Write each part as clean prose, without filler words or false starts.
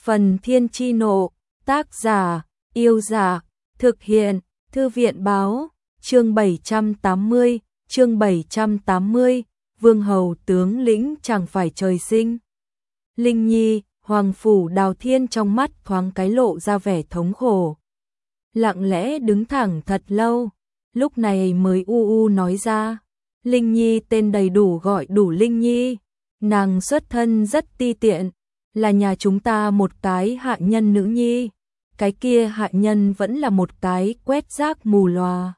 Phần Thiên Chi Nộ, tác giả, Yêu Dạ, thực hiện, Thư viện Báo, chương 780, Vương Hầu tướng lĩnh chẳng phải trời sinh. Linh Nhi, Hoàng Phủ Đào Thiên trong mắt thoáng cái lộ ra vẻ thống khổ. Lặng lẽ đứng thẳng thật lâu, lúc này mới nói ra. Linh Nhi tên đầy đủ gọi đủ Linh Nhi, nàng xuất thân rất ti tiện, là nhà chúng ta một cái hạ nhân nữ nhi, cái kia hạ nhân vẫn là một cái quét rác mù lòa.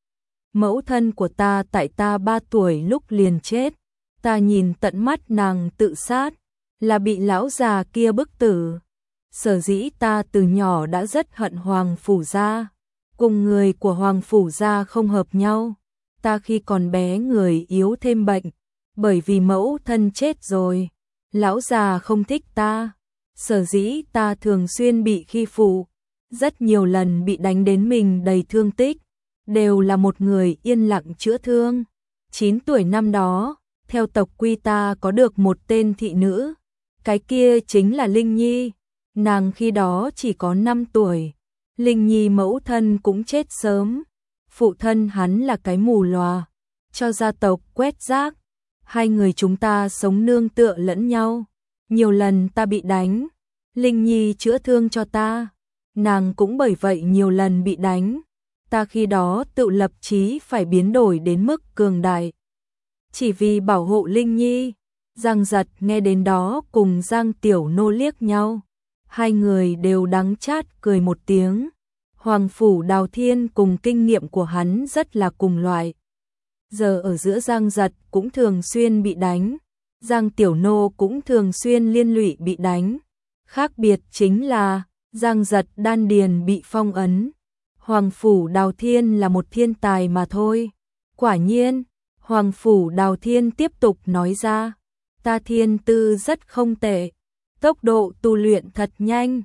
Mẫu thân của ta tại ta 3 tuổi lúc liền chết, ta nhìn tận mắt nàng tự sát, là bị lão già kia bức tử. Sở dĩ ta từ nhỏ đã rất hận Hoàng Phủ gia, cùng người của Hoàng Phủ gia không hợp nhau. Ta khi còn bé người yếu thêm bệnh, bởi vì mẫu thân chết rồi, lão già không thích ta, sở dĩ ta thường xuyên bị khi phụ, rất nhiều lần bị đánh đến mình đầy thương tích, đều là một người yên lặng chữa thương. 9 tuổi năm đó, theo tộc quy ta có được một tên thị nữ, cái kia chính là Linh Nhi, nàng khi đó chỉ có 5 tuổi. Linh Nhi mẫu thân cũng chết sớm, phụ thân hắn là cái mù lòa, cho gia tộc quét rác, hai người chúng ta sống nương tựa lẫn nhau. Nhiều lần ta bị đánh, Linh Nhi chữa thương cho ta, nàng cũng bởi vậy nhiều lần bị đánh. Ta khi đó tự lập chí phải biến đổi đến mức cường đại, chỉ vì bảo hộ Linh Nhi. Giang Giật nghe đến đó cùng Giang Tiểu Nô liếc nhau, hai người đều đắng chát cười một tiếng. Hoàng Phủ Đào Thiên cùng kinh nghiệm của hắn rất là cùng loại. Giờ ở giữa Giang Giật cũng thường xuyên bị đánh, Giang Tiểu Nô cũng thường xuyên liên lụy bị đánh. Khác biệt chính là Giang Giật đan điền bị phong ấn, Hoàng Phủ Đào Thiên là một thiên tài mà thôi. Quả nhiên, Hoàng Phủ Đào Thiên tiếp tục nói ra, ta thiên tư rất không tệ, tốc độ tu luyện thật nhanh.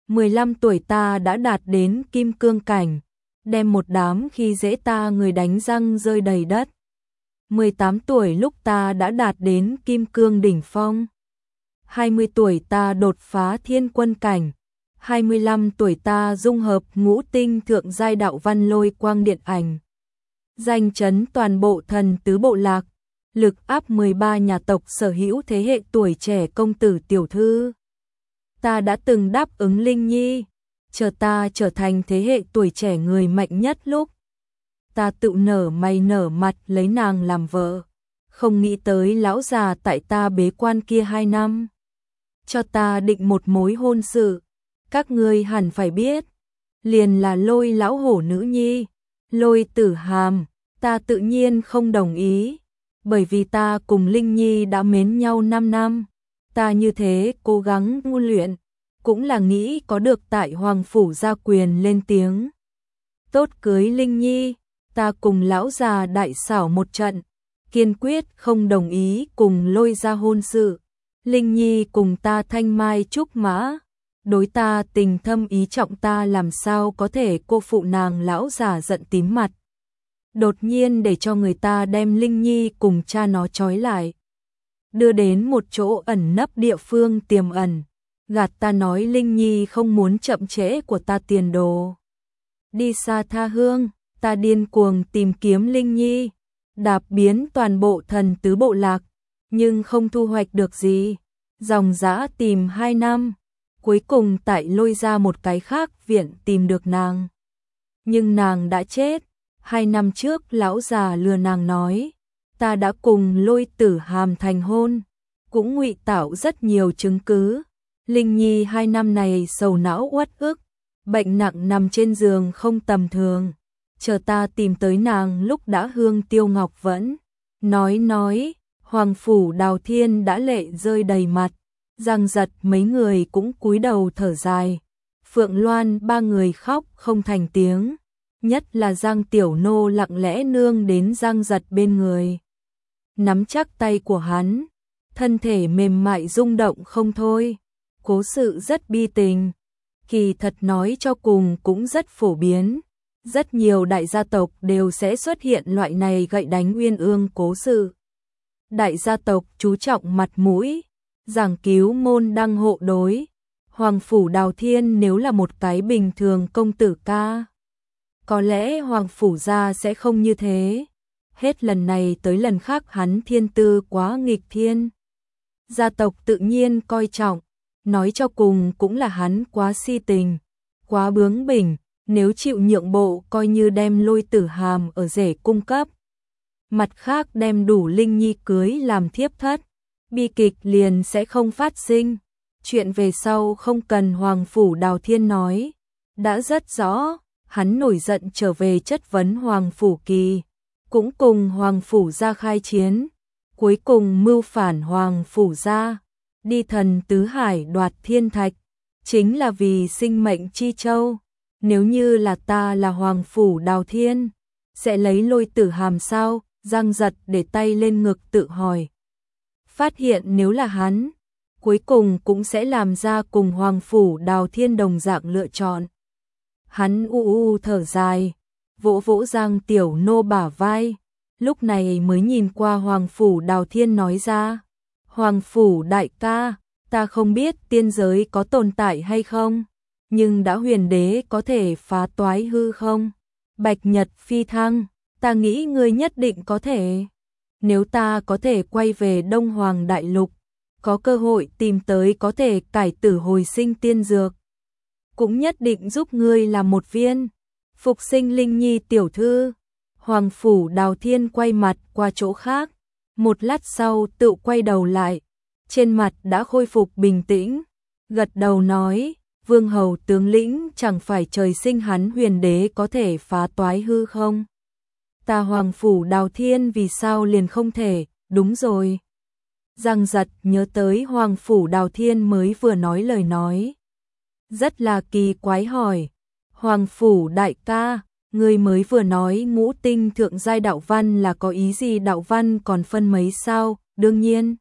15 tuổi ta đã đạt đến kim cương cảnh, đem một đám khi dễ ta người đánh răng rơi đầy đất. 18 tuổi lúc ta đã đạt đến kim cương đỉnh phong. 20 tuổi ta đột phá thiên quân cảnh. 25 tuổi ta dung hợp ngũ tinh thượng giai đạo văn lôi quang điện ảnh, danh chấn toàn bộ thần tứ bộ lạc, lực áp 13 nhà tộc sở hữu thế hệ tuổi trẻ công tử tiểu thư. Ta đã từng đáp ứng Linh Nhi, chờ ta trở thành thế hệ tuổi trẻ người mạnh nhất lúc, ta tự nở mày nở mặt lấy nàng làm vợ. Không nghĩ tới lão già tại ta bế quan kia 2 năm, cho ta định một mối hôn sự. Các ngươi hẳn phải biết, liền là Lôi lão hổ nữ nhi, Lôi Tử Hàm. Ta tự nhiên không đồng ý, bởi vì ta cùng Linh Nhi đã mến nhau 5 năm. Ta như thế cố gắng tu luyện, cũng là nghĩ có được tại Hoàng Phủ gia quyền lên tiếng. Tốt cưới Linh Nhi, ta cùng lão già đại xảo một trận, kiên quyết không đồng ý cùng Lôi gia hôn sự. Linh Nhi cùng ta thanh mai trúc mã, đối ta tình thâm ý trọng, ta làm sao có thể cô phụ nàng. Lão già giận tím mặt, đột nhiên để cho người ta đem Linh Nhi cùng cha nó trói lại, đưa đến một chỗ ẩn nấp địa phương tiềm ẩn, gạt ta nói Linh Nhi không muốn chậm trễ của ta tiền đồ. Đi xa tha hương, ta điên cuồng tìm kiếm Linh Nhi, đạp biến toàn bộ thần tứ bộ lạc, nhưng không thu hoạch được gì. Dòng dã tìm 2 năm, cuối cùng tại Lôi ra một cái khác viện tìm được nàng. Nhưng nàng đã chết. 2 năm trước lão già lừa nàng nói, ta đã cùng Lôi Tử Hàm thành hôn, cũng ngụy tạo rất nhiều chứng cứ. Linh Nhi 2 năm này sầu não uất ức, bệnh nặng nằm trên giường không tầm thường. Chờ ta tìm tới nàng lúc đã hương tiêu ngọc vẫn. Nói, Hoàng Phủ Đào Thiên đã lệ rơi đầy mặt. Giang Giật mấy người cũng cúi đầu thở dài. Phượng Loan 3 người khóc không thành tiếng. Nhất là Giang Tiểu Nô lặng lẽ nương đến Giang Giật bên người, nắm chắc tay của hắn, thân thể mềm mại rung động không thôi. Cố sự rất bi tình, kỳ thật nói cho cùng cũng rất phổ biến. Rất nhiều đại gia tộc đều sẽ xuất hiện loại này gậy đánh uyên ương cố sự. Đại gia tộc chú trọng mặt mũi, giảng cứu môn đăng hộ đối, Hoàng Phủ Đào Thiên nếu là một cái bình thường công tử ca, có lẽ Hoàng Phủ gia sẽ không như thế. Hết lần này tới lần khác hắn thiên tư quá nghịch thiên. Gia tộc tự nhiên coi trọng, nói cho cùng cũng là hắn quá si tình, quá bướng bỉnh, nếu chịu nhượng bộ coi như đem Lôi Tử Hàm ở rể cung cấp. Mặt khác đem đủ Linh Nhi cưới làm thiếp thất, bi kịch liền sẽ không phát sinh. Chuyện về sau không cần Hoàng Phủ Đào Thiên nói, đã rất rõ, hắn nổi giận trở về chất vấn Hoàng Phủ Kỳ, cũng cùng Hoàng Phủ gia khai chiến, cuối cùng mưu phản Hoàng Phủ gia, đi thần tứ hải đoạt thiên thạch, chính là vì sinh mệnh chi châu. Nếu như là ta là Hoàng Phủ Đào Thiên, sẽ lấy Lôi Tử Hàm sao? Giang Giật để tay lên ngực tự hỏi. Phát hiện nếu là hắn, cuối cùng cũng sẽ làm ra cùng Hoàng Phủ Đào Thiên đồng dạng lựa chọn. Hắn thở dài, vỗ vỗ Giang Tiểu Nô bả vai, lúc này mới nhìn qua Hoàng Phủ Đào Thiên nói ra. Hoàng Phủ đại ca, ta không biết tiên giới có tồn tại hay không, nhưng đã huyền đế có thể phá toái hư không? Bạch Nhật phi thăng, ta nghĩ ngươi nhất định có thể. Nếu ta có thể quay về Đông Hoàng Đại Lục, có cơ hội tìm tới có thể cải tử hồi sinh tiên dược, cũng nhất định giúp ngươi làm một viên. Phục sinh Linh Nhi tiểu thư. Hoàng Phủ Đào Thiên quay mặt qua chỗ khác, một lát sau tự quay đầu lại, trên mặt đã khôi phục bình tĩnh, gật đầu nói, Vương hầu tướng lĩnh chẳng phải trời sinh hắn huyền đế có thể phá toái hư không? Ta Hoàng Phủ Đào Thiên vì sao liền không thể? Đúng rồi. Giang Giật nhớ tới Hoàng Phủ Đào Thiên mới vừa nói lời nói, rất là kỳ quái hỏi, Hoàng Phủ đại ca, ngươi mới vừa nói ngũ tinh thượng giai đạo văn là có ý gì? Đạo văn còn phân mấy sao? Đương nhiên.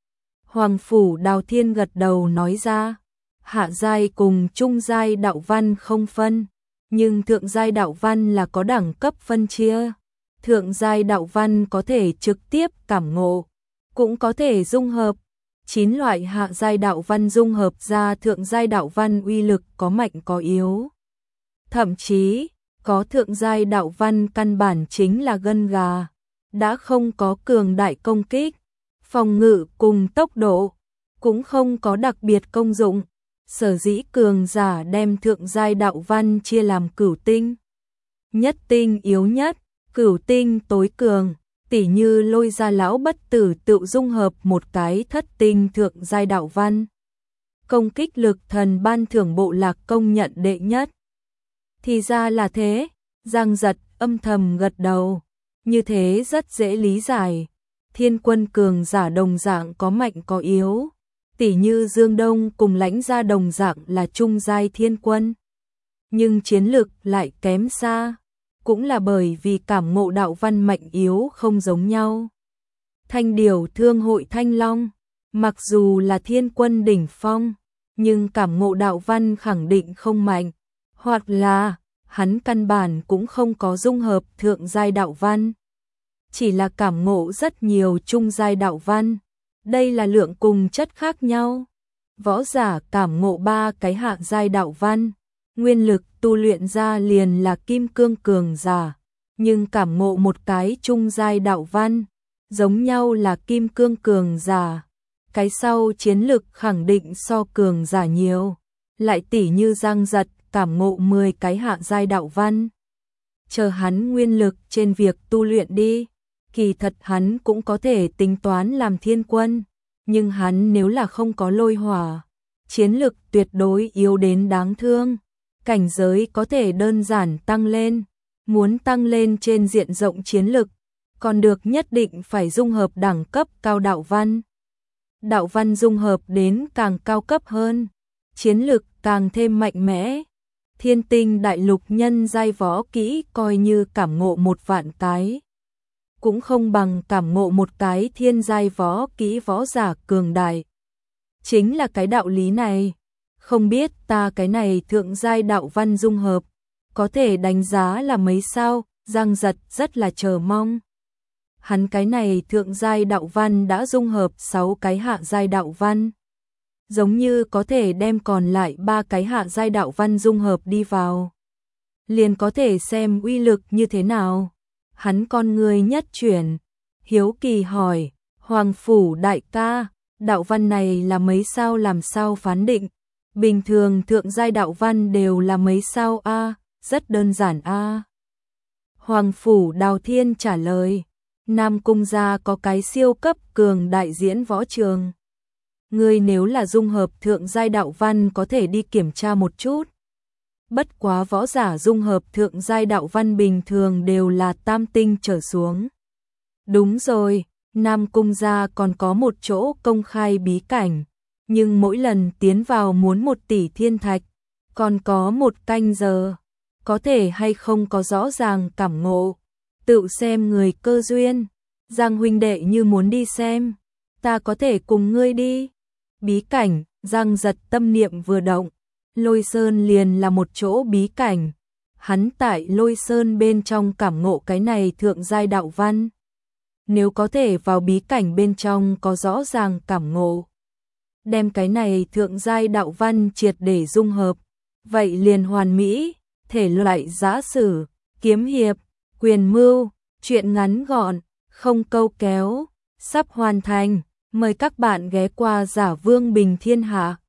Hoàng Phủ Đào Thiên gật đầu nói ra, hạ giai cùng trung giai đạo văn không phân, nhưng thượng giai đạo văn là có đẳng cấp phân chia. Thượng giai đạo văn có thể trực tiếp cảm ngộ, cũng có thể dung hợp. 9 loại hạ giai đạo văn dung hợp ra thượng giai đạo văn uy lực có mạnh có yếu. Thậm chí, có thượng giai đạo văn căn bản chính là gân gà, đã không có cường đại công kích, phòng ngự cùng tốc độ, cũng không có đặc biệt công dụng. Sở dĩ cường giả đem thượng giai đạo văn chia làm cửu tinh. Nhất tinh yếu nhất, cửu tinh tối cường, tỉ như Lôi gia lão bất tử tự dung hợp một cái thất tinh thượng giai đạo văn. Công kích lực thần ban thưởng bộ lạc công nhận đệ nhất. Thì ra là thế, Giang Giật âm thầm gật đầu, như thế rất dễ lý giải. Thiên quân cường giả đồng dạng có mạnh có yếu, tỉ như Dương Đông cùng Lãnh gia đồng dạng là trung giai thiên quân, nhưng chiến lực lại kém xa, cũng là bởi vì cảm ngộ đạo văn mạnh yếu không giống nhau. Thanh Điểu Thương hội Thanh Long, mặc dù là thiên quân đỉnh phong, nhưng cảm ngộ đạo văn khẳng định không mạnh, hoặc là hắn căn bản cũng không có dung hợp thượng giai đạo văn, chỉ là cảm ngộ rất nhiều trung giai đạo văn. Đây là lượng cùng chất khác nhau. Võ giả cảm ngộ 3 cái hạ giai đạo văn, nguyên lực tu luyện ra liền là kim cương cường giả, nhưng cảm ngộ một cái trung giai đạo văn, giống nhau là kim cương cường giả. Cái sau chiến lực khẳng định so cường giả nhiều. Lại tỉ như Giang Giật cảm ngộ 10 cái hạ giai đạo văn, chờ hắn nguyên lực trên việc tu luyện đi. Kỳ thật hắn cũng có thể tính toán làm thiên quân, nhưng hắn nếu là không có lôi hỏa, chiến lực tuyệt đối yếu đến đáng thương. Cảnh giới có thể đơn giản tăng lên, muốn tăng lên trên diện rộng chiến lực, còn được nhất định phải dung hợp đẳng cấp cao đạo văn. Đạo văn dung hợp đến càng cao cấp hơn, chiến lực càng thêm mạnh mẽ. Thiên Tinh đại lục nhân giai võ kỹ coi như cảm ngộ 1 vạn cái, cũng không bằng cảm ngộ một cái thiên giai võ kỹ võ giả cường đại. Chính là cái đạo lý này, không biết ta cái này thượng giai đạo văn dung hợp, có thể đánh giá là mấy sao? Giang Giật rất là chờ mong. Hắn cái này thượng giai đạo văn đã dung hợp 6 cái hạ giai đạo văn. giống như có thể đem còn lại 3 cái hạ giai đạo văn dung hợp đi vào. Liền có thể xem uy lực như thế nào. Hắn con người nhất chuyển, hiếu kỳ hỏi, Hoàng Phủ đại ca, đạo văn này là mấy sao, làm sao phán định? Bình thường thượng giai đạo văn đều là mấy sao a? Rất đơn giản a. Hoàng Phủ Đào Thiên trả lời, Nam Cung gia có cái siêu cấp cường đại diễn võ trường. Ngươi nếu là dung hợp thượng giai đạo văn có thể đi kiểm tra một chút. Bất quá võ giả dung hợp thượng giai đạo văn bình thường đều là tam tinh trở xuống. Đúng rồi, Nam Cung gia còn có một chỗ công khai bí cảnh, nhưng mỗi lần tiến vào muốn 1 tỷ thiên thạch, còn có 1 canh giờ, có thể hay không có rõ ràng cảm ngộ, tự xem người cơ duyên. Giang huynh đệ như muốn đi xem, ta có thể cùng ngươi đi. Bí cảnh, Giang Giật tâm niệm vừa động, Lôi Sơn liền là một chỗ bí cảnh. Hắn tại Lôi Sơn bên trong cảm ngộ cái này thượng giai đạo văn. Nếu có thể vào bí cảnh bên trong có rõ ràng cảm ngộ, đem cái này thượng giai đạo văn triệt để dung hợp, vậy liền hoàn mỹ. Thể loại giã sử, kiếm hiệp, quyền mưu, truyện ngắn gọn, không câu kéo, sắp hoàn thành. Mời các bạn ghé qua Giả Vương Bình Thiên Hạ.